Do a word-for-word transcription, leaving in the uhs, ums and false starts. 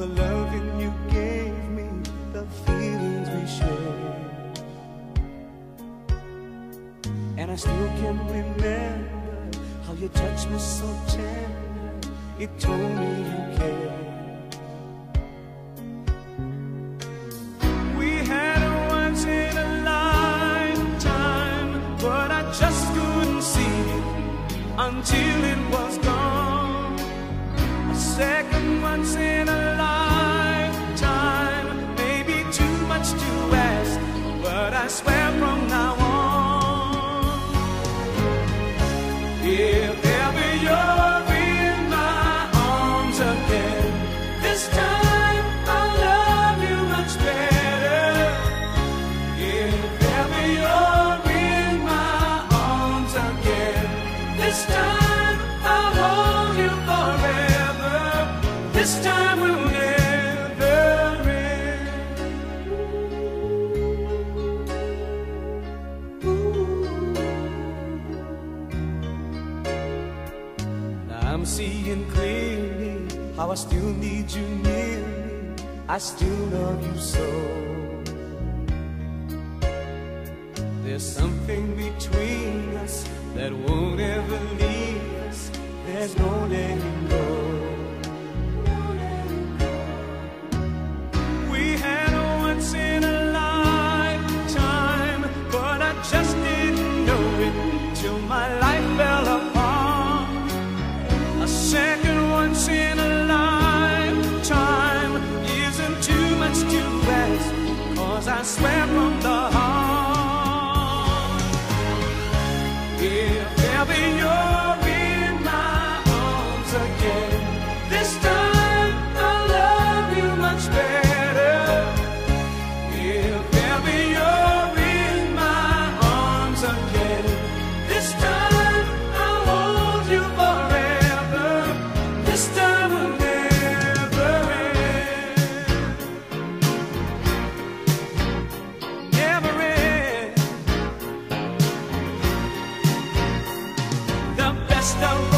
the loving you gave me, the feelings we shared. And I still can remember how you touched me so tender. You told me you cared. We had a once in a lifetime, but I just couldn't see it until it was gone. A second once in a lifetime, maybe too much to ask, but I swear from now on, if ever you're in my arms again, this time I'll love you much better. If ever you're in my arms again, this time I'll hold you forever. This time will never end. Now I'm seeing clearly how I still need you near me. I still love you so. There's something between us that won't ever leave us. There's no letting go. We had a once in a lifetime, but I just didn't know it till my life fell apart. A second once in a lifetime isn't too much to ask, 'cause I swear from the heart, if ever you're in my arms again, this time I'll love you much better. If ever you're in my arms again, this time I'll hold you forever. This time will never end. Never end. The best of